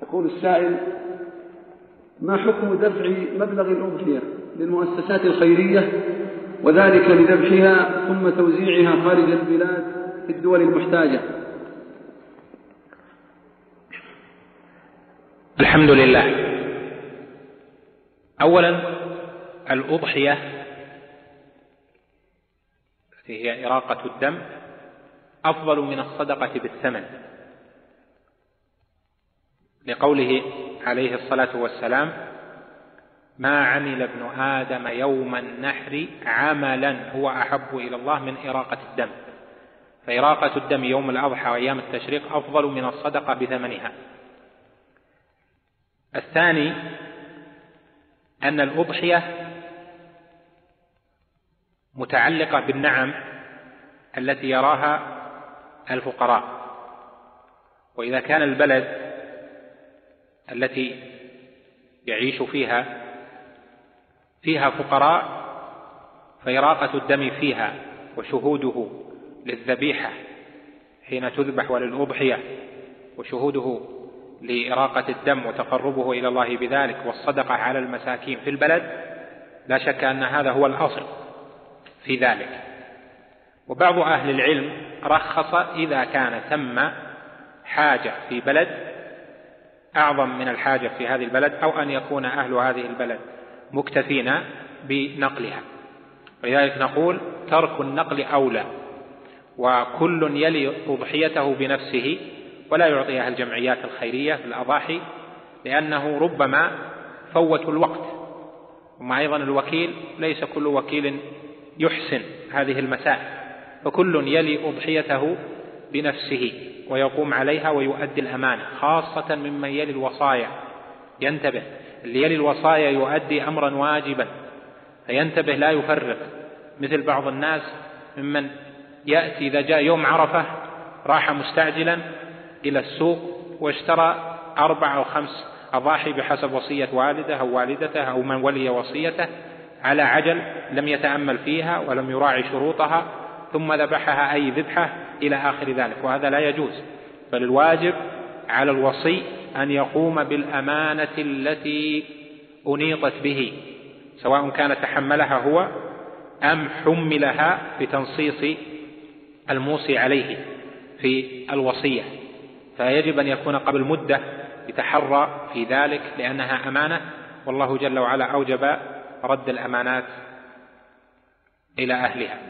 يقول السائل: ما حكم دفع مبلغ الأضحية للمؤسسات الخيرية وذلك لذبحها ثم توزيعها خارج البلاد في الدول المحتاجة؟ الحمد لله. أولا، الأضحية التي هي إراقة الدم أفضل من الصدقة بالثمن، لقوله عليه الصلاة والسلام: ما عمل ابن آدم يوم النحر عملا هو أحب إلى الله من إراقة الدم. فإراقة الدم يوم الأضحى وأيام التشريق أفضل من الصدقة بثمنها. الثاني، أن الأضحية متعلقة بالنعم التي يراها الفقراء، وإذا كان البلد التي يعيش فيها فقراء فإراقة الدم فيها وشهوده للذبيحة حين تذبح وللأضحية وشهوده لإراقة الدم وتقربه إلى الله بذلك والصدقة على المساكين في البلد، لا شك أن هذا هو الأصل في ذلك. وبعض أهل العلم رخص إذا كان ثم حاجة في بلد أعظم من الحاجة في هذه البلد، أو أن يكون أهل هذه البلد مكتفين بنقلها. ولذلك نقول: ترك النقل أولى، وكل يلي أضحيته بنفسه ولا يعطيها الجمعيات الخيرية في الأضاحي، لأنه ربما فوت الوقت. وما أيضا الوكيل ليس كل وكيل يحسن هذه المسائل، فكل يلي أضحيته بنفسه ويقوم عليها ويؤدي الأمانة، خاصة ممن يلي الوصايا. ينتبه، اللي يلي الوصايا يؤدي أمرا واجبا فينتبه لا يفرق، مثل بعض الناس ممن يأتي إذا جاء يوم عرفة راح مستعجلا إلى السوق واشترى 4 أو 5 أضاحي بحسب وصية والده أو والدته أو من ولي وصيته على عجل، لم يتأمل فيها ولم يراعي شروطها، ثم ذبحها أي ذبحة إلى آخر ذلك، وهذا لا يجوز. بل الواجب على الوصي أن يقوم بالأمانة التي أنيطت به، سواء كان تحملها هو أم حملها بتنصيص الموصي عليه في الوصية. فيجب أن يكون قبل مدة يتحرى في ذلك، لأنها أمانة، والله جل وعلا أوجب رد الأمانات إلى أهلها.